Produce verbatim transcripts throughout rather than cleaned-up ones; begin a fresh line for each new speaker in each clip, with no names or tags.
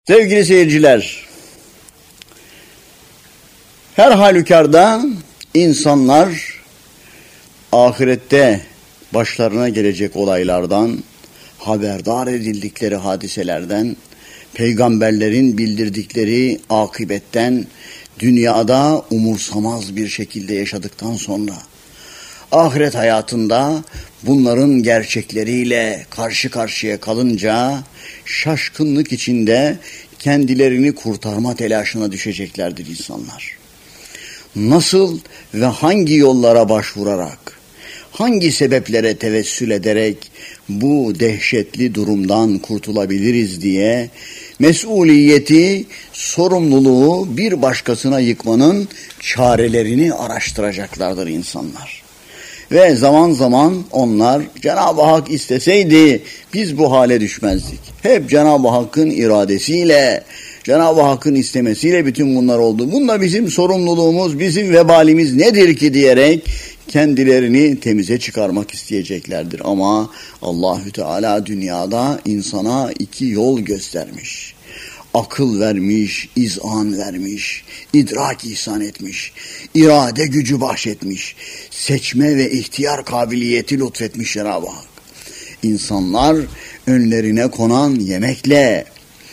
Sevgili seyirciler, her halükarda insanlar ahirette başlarına gelecek olaylardan, haberdar edildikleri hadiselerden, peygamberlerin bildirdikleri akıbetten dünyada umursamaz bir şekilde yaşadıktan sonra ahiret hayatında bunların gerçekleriyle karşı karşıya kalınca şaşkınlık içinde kendilerini kurtarma telaşına düşeceklerdir insanlar. Nasıl ve hangi yollara başvurarak, hangi sebeplere tevessül ederek bu dehşetli durumdan kurtulabiliriz diye mesuliyeti, sorumluluğu bir başkasına yıkmanın çarelerini araştıracaklardır insanlar. Ve zaman zaman onlar Cenab-ı Hak isteseydi biz bu hale düşmezdik. Hep Cenab-ı Hakk'ın iradesiyle, Cenab-ı Hakk'ın istemesiyle bütün bunlar oldu. Bunda bizim sorumluluğumuz, bizim vebalimiz nedir ki diyerek kendilerini temize çıkarmak isteyeceklerdir. Ama Allahü Teala dünyada insana iki yol göstermiş. Akıl vermiş, izan vermiş, idrak ihsan etmiş, irade gücü bahşetmiş, seçme ve ihtiyar kabiliyeti lütfetmiş Cenab-ı Hak. İnsanlar önlerine konan yemekle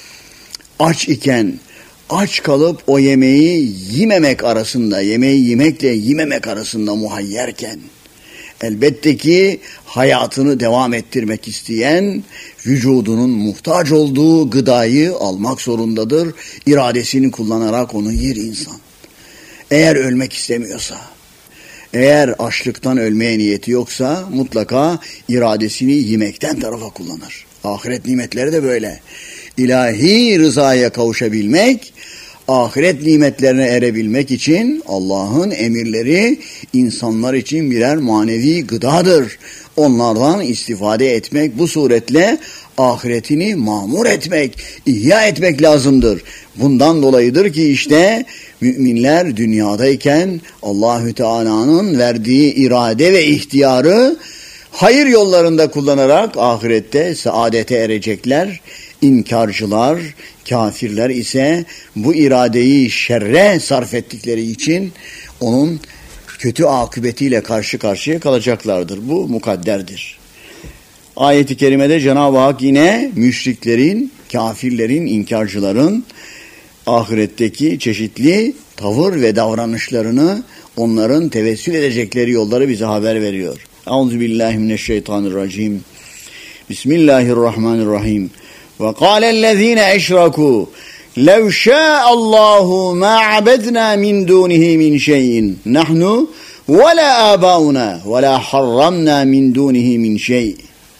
aç iken, aç kalıp o yemeği yememek arasında, yemeği yemekle yememek arasında muhayyerken, elbette ki hayatını devam ettirmek isteyen, vücudunun muhtaç olduğu gıdayı almak zorundadır. İradesini kullanarak onu yer insan. Eğer ölmek istemiyorsa, eğer açlıktan ölmeye niyeti yoksa mutlaka iradesini yemekten tarafa kullanır. Ahiret nimetleri de böyle. İlahi rızaya kavuşabilmek, ahiret nimetlerine erebilmek için Allah'ın emirleri insanlar için birer manevi gıdadır. Onlardan istifade etmek, bu suretle ahiretini mamur etmek, ihya etmek lazımdır. Bundan dolayıdır ki işte müminler dünyadayken Allahü Teala'nın verdiği irade ve ihtiyarı hayır yollarında kullanarak ahirette saadete erecekler. İnkarcılar, kafirler ise bu iradeyi şerre sarf ettikleri için onun kötü akıbetiyle karşı karşıya kalacaklardır. Bu mukadderdir. Ayet-i kerimede Cenab-ı Hak yine müşriklerin, kafirlerin, inkarcıların ahiretteki çeşitli tavır ve davranışlarını, onların tevessül edecekleri yolları bize haber veriyor. Euzubillahimineşşeytanirracim. Bismillahirrahmanirrahim. وَقَالَ الَّذ۪ينَ اَشْرَكُوا لَوْ شَاءَ اللّٰهُ مَا عَبَدْنَا مِنْ دُونِهِ مِنْ شَيْءٍ نَحْنُ وَلَا آبَاؤُنَا وَلَا حَرَّمْنَا مِنْ دُونِهِ مِنْ شَيْءٍ.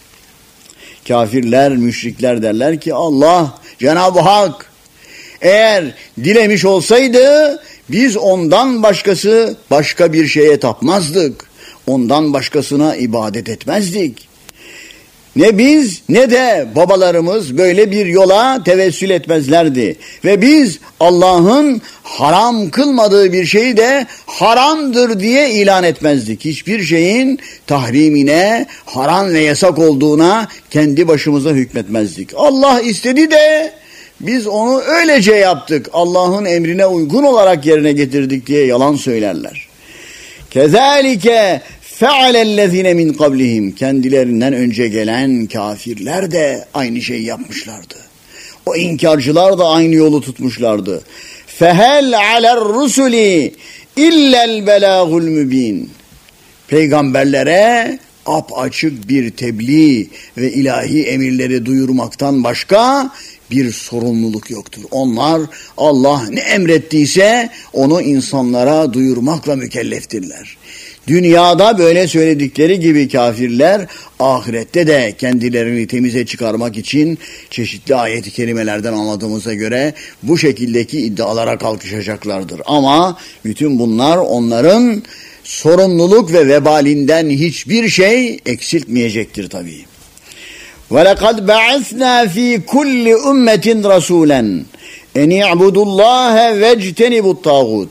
Kafirler, müşrikler derler ki Allah, Cenab-ı Hak eğer dilemiş olsaydı biz ondan başkası başka bir şeye tapmazdık. Ondan başkasına ibadet etmezdik. Ne biz ne de babalarımız böyle bir yola tevessül etmezlerdi. Ve biz Allah'ın haram kılmadığı bir şeyi de haramdır diye ilan etmezdik. Hiçbir şeyin tahrimine, haram ve yasak olduğuna kendi başımıza hükmetmezdik. Allah istedi de biz onu öylece yaptık. Allah'ın emrine uygun olarak yerine getirdik diye yalan söylerler. Kezalike fe'alellezine min qablihim. Kendilerinden önce gelen kafirler de aynı şeyi yapmışlardı. O inkarcılar da aynı yolu tutmuşlardı. Fehel aler rusuli illel belagul mübin. Peygamberlere apaçık bir tebliğ ve ilahi emirleri duyurmaktan başka bir sorumluluk yoktur. Onlar Allah ne emrettiyse onu insanlara duyurmakla mükelleftirler. Dünyada böyle söyledikleri gibi kafirler ahirette de kendilerini temize çıkarmak için çeşitli ayet-i kerimelerden anladığımıza göre bu şekildeki iddialara kalkışacaklardır. Ama bütün bunlar onların sorumluluk ve vebalinden hiçbir şey eksiltmeyecektir tabii. وَلَقَدْ بَعَثْنَا ف۪ي كُلِّ اُمَّةٍ رَسُولًا اَنْ اِعْبُدُوا اللّٰهَ وَاجْتَنِبُوا الطَّاغُوتِ.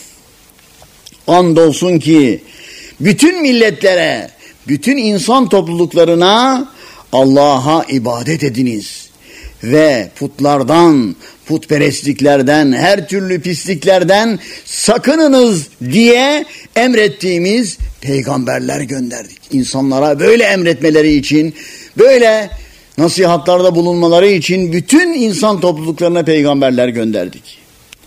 Andolsun ki bütün milletlere, bütün insan topluluklarına Allah'a ibadet ediniz. ve putlardan, putperestliklerden, her türlü pisliklerden sakınınız diye emrettiğimiz peygamberler gönderdik. İnsanlara böyle emretmeleri için, böyle nasihatlarda bulunmaları için bütün insan topluluklarına peygamberler gönderdik.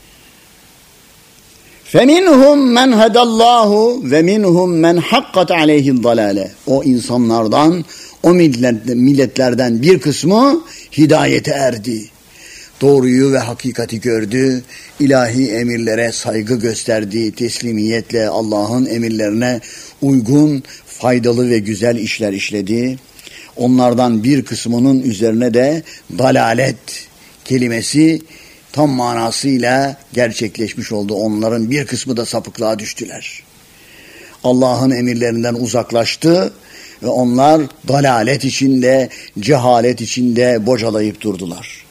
فَمِنْهُمْ مَنْ هَدَى اللّٰهُ وَمِنْهُمْ مَنْ حَقَّتْ عَلَيْهِ الضَّلَالَةِ O insanlardan, o milletlerden bir kısmı hidayete erdi. Doğruyu ve hakikati gördü, ilahi emirlere saygı gösterdi, teslimiyetle Allah'ın emirlerine uygun, faydalı ve güzel işler işledi. Onlardan bir kısmının üzerine de dalalet kelimesi tam manasıyla gerçekleşmiş oldu. Onların bir kısmı da sapıklığa düştüler. Allah'ın emirlerinden uzaklaştı ve onlar dalalet içinde, cehalet içinde bocalayıp durdular.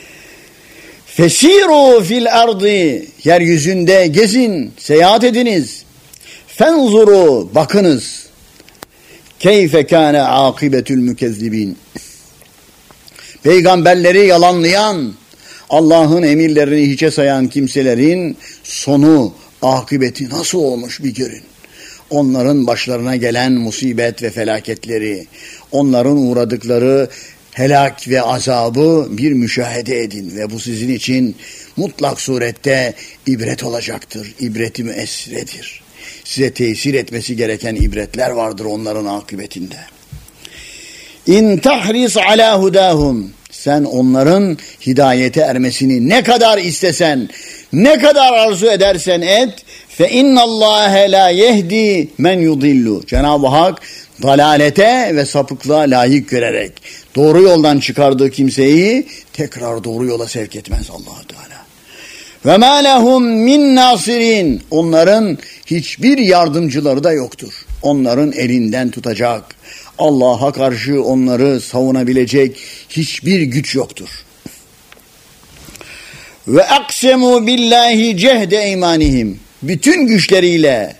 Fesiru fil ardı yeryüzünde gezin, seyahat ediniz. Fenzuru bakınız. Keyfe kâne âkibetül mükezzibin. Peygamberleri yalanlayan, Allah'ın emirlerini hiçe sayan kimselerin sonu, akıbeti nasıl olmuş bir görün. Onların başlarına gelen musibet ve felaketleri, onların uğradıkları helak ve azabı bir müşahede edin ve bu sizin için mutlak surette ibret olacaktır. İbreti müessiredir. Size tesir etmesi gereken ibretler vardır onların akıbetinde. İn tahris ala hudahum. Sen onların hidayete ermesini ne kadar istesen, ne kadar arzu edersen et, fe innallâhe la yehdi men yudillu. Cenab-ı Hak dalalete ve sapıklığa layık görerek doğru yoldan çıkardığı kimseyi tekrar doğru yola sevk etmez Allah-u Teala. Ve mâ lehum min nasirin. Onların hiçbir yardımcıları da yoktur. Onların elinden tutacak, Allah'a karşı onları savunabilecek hiçbir güç yoktur. Ve aksemu billahi cehde imanihim. Bütün güçleriyle,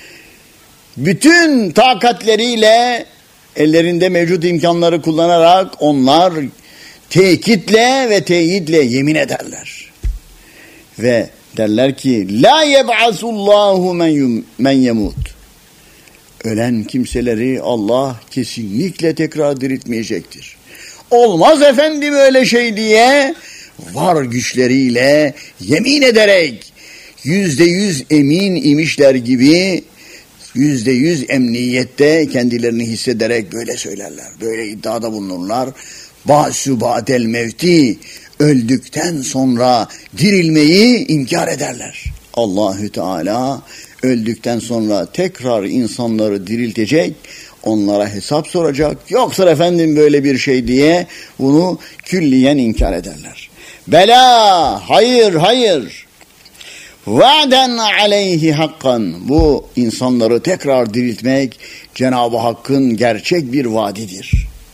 bütün takatleriyle, ellerinde mevcut imkanları kullanarak onlar tekitle ve teyitle yemin ederler. Ve derler ki la yeb'asullahu men yemut. Ölen kimseleri Allah kesinlikle tekrar diriltmeyecektir. Olmaz efendim öyle şey diye var güçleriyle yemin ederek yüzde yüz emin imişler gibi yüzde yüz emniyette kendilerini hissederek böyle söylerler. Böyle iddiada bulunurlar. Ba'su ba'del mevti, öldükten sonra dirilmeyi inkar ederler. Allahü Teala öldükten sonra tekrar insanları diriltecek, onlara hesap soracak. Yoksa efendim böyle bir şey diye bunu külliyen inkar ederler. Bela, hayır, hayır. Va'den aleyhi hakkan. Bu insanları tekrar diriltmek Cenab-ı Hakk'ın gerçek bir vaadidir.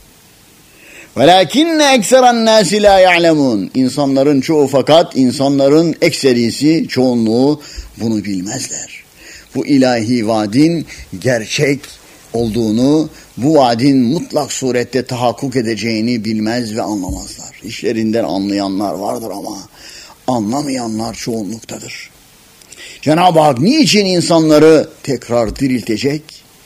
Velakinne ekseren nâsi lâ ya'lemûn. İnsanların çoğu fakat insanların ekserisi, çoğunluğu bunu bilmezler. Bu ilahi vaadin gerçek olduğunu, bu vaadin mutlak surette tahakkuk edeceğini bilmez ve anlamazlar. İşlerinden anlayanlar vardır ama anlamayanlar çoğunluktadır. Cenab-ı Hak niçin insanları tekrar diriltecek?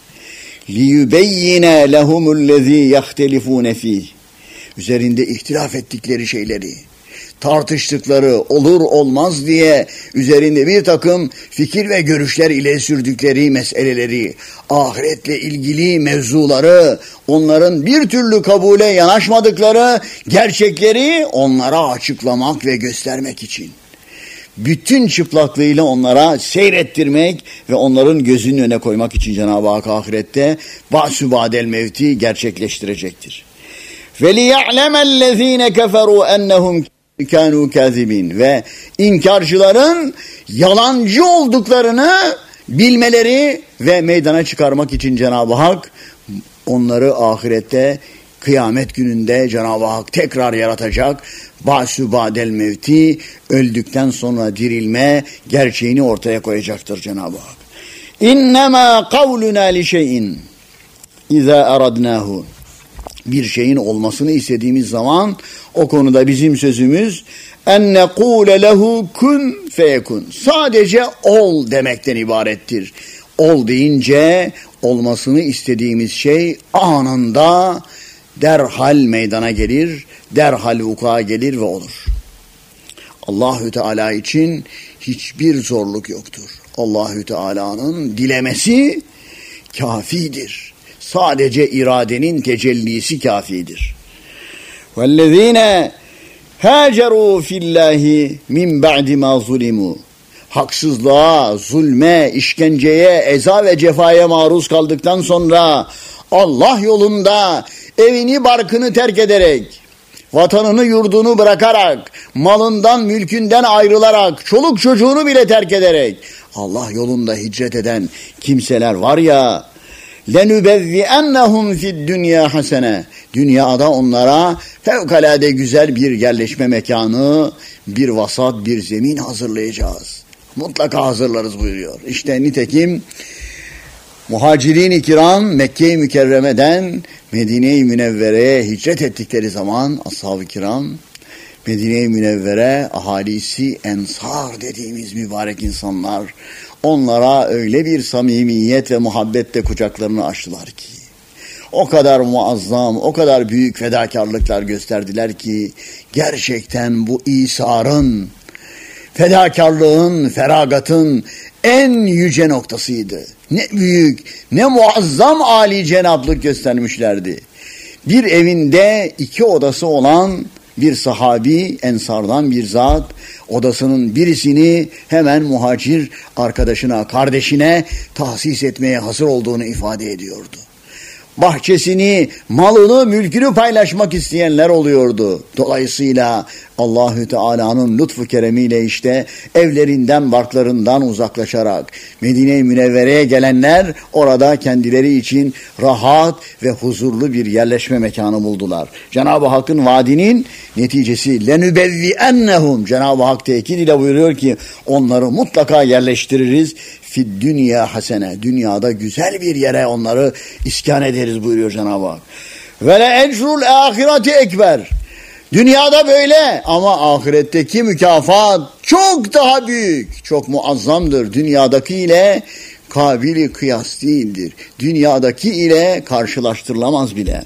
لِيُبَيِّنَ لَهُمُ الَّذ۪ي يَخْتَلِفُونَ ف۪يهِ Üzerinde ihtilaf ettikleri şeyleri, tartıştıkları, olur olmaz diye üzerinde bir takım fikir ve görüşler ile sürdükleri meseleleri, ahiretle ilgili mevzuları, onların bir türlü kabule yanaşmadıkları gerçekleri onlara açıklamak ve göstermek için. Bütün çıplaklığıyla onlara seyrettirmek ve onların gözünün önüne koymak için Cenab-ı Hak ahirette ba'su ba'del mevti gerçekleştirecektir. وَلِيَعْلَمَ الَّذ۪ينَ كَفَرُوا اَنَّهُمْ كَانُوا كَاذِب۪ينَ Ve inkarcıların yalancı olduklarını bilmeleri ve meydana çıkarmak için Cenab-ı Hak onları ahirette kıyamet gününde Cenab-ı Hak tekrar yaratacak. Ba'su ba'del mevti, öldükten sonra dirilme gerçeğini ortaya koyacaktır Cenab-ı Hak. İnnemâ kavluna li şeyin izâ aradnâhu. Bir şeyin olmasını istediğimiz zaman o konuda bizim sözümüz en nekule lehu kun feyekun. Sadece ol demekten ibarettir. Ol deyince olmasını istediğimiz şey anında derhal meydana gelir, derhal vuku'a gelir ve olur. Allahü Teala için hiçbir zorluk yoktur. Allahü Teala'nın dilemesi kafidir. Sadece iradenin tecellisi kafidir. وَالَّذ۪ينَ هَاجَرُوا فِي اللّٰهِ مِنْ بَعْدِ مَا ظُلِمُوا. Haksızlığa, zulme, işkenceye, eza ve cefaya maruz kaldıktan sonra Allah yolunda evini barkını terk ederek, vatanını yurdunu bırakarak, malından mülkünden ayrılarak, çoluk çocuğunu bile terk ederek Allah yolunda hicret eden kimseler var ya, لَنُبَذِّئَنَّهُمْ فِي الدُّنْيَا حَسَنَةً. Dünyada onlara fevkalade güzel bir yerleşme mekanı, bir vasat, bir zemin hazırlayacağız. Mutlaka hazırlarız buyuruyor. İşte nitekim muhacirin-i kiram Mekke-i Mükerreme'den Medine-i Münevvere'ye hicret ettikleri zaman ashab-ı kiram Medine-i Münevvere ahalisi ensar dediğimiz mübarek insanlar onlara öyle bir samimiyet ve muhabbetle kucaklarını açtılar ki o kadar muazzam, o kadar büyük fedakarlıklar gösterdiler ki gerçekten bu İsa'nın, fedakarlığın, feragatın en yüce noktasıydı. Ne büyük, ne muazzam âli cenaplık göstermişlerdi. Bir evinde iki odası olan bir sahabi, ensardan bir zat, odasının birisini hemen muhacir arkadaşına, kardeşine tahsis etmeye hazır olduğunu ifade ediyordu. Bahçesini, malını, mülkünü paylaşmak isteyenler oluyordu. Dolayısıyla Allahü Teala'nın lütfu keremiyle işte evlerinden, barklarından uzaklaşarak Medine-i Münevvere'ye gelenler orada kendileri için rahat ve huzurlu bir yerleşme mekanı buldular. Cenab-ı Hakk'ın vaadinin neticesi لَنُبَذِّئَنَّهُمْ. Cenab-ı Hak tekid ile buyuruyor ki onları mutlaka yerleştiririz. Fid dünya hasene. Dünyada güzel bir yere onları iskan ederiz buyuruyor Cenab-ı Hak. Ve le ecrul ahireti ekber. Dünyada böyle ama ahiretteki mükafat çok daha büyük, çok muazzamdır. Dünyadaki ile kabili kıyas değildir. Dünyadaki ile karşılaştırılamaz bile.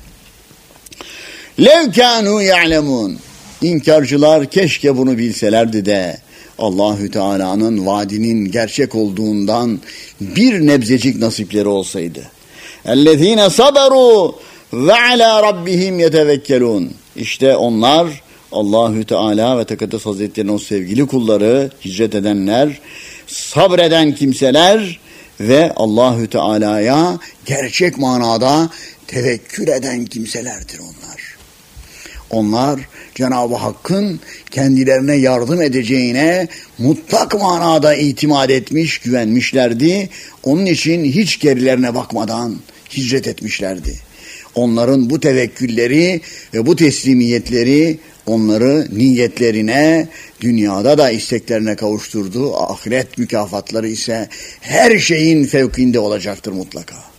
Lev kânû ya'lemûn. İnkarcılar keşke bunu bilselerdi de Allahü Teala'nın vaadinin gerçek olduğundan bir nebzecik nasipleri olsaydı. اَلَّذ۪ينَ صَبَرُوا وَعَلَى رَبِّهِمْ يَتَوَكَّلُونَ. İşte onlar Allahü Teala ve Tekaddes Hazretleri'nin o sevgili kulları, hicret edenler, sabreden kimseler ve Allahü Teala'ya gerçek manada tevekkül eden kimselerdir onlar. Onlar Cenab-ı Hakk'ın kendilerine yardım edeceğine mutlak manada itimat etmiş, güvenmişlerdi. Onun için hiç gerilerine bakmadan hicret etmişlerdi. Onların bu tevekkülleri ve bu teslimiyetleri onları niyetlerine, dünyada da isteklerine kavuşturdu. Ahiret mükafatları ise her şeyin fevkinde olacaktır mutlaka.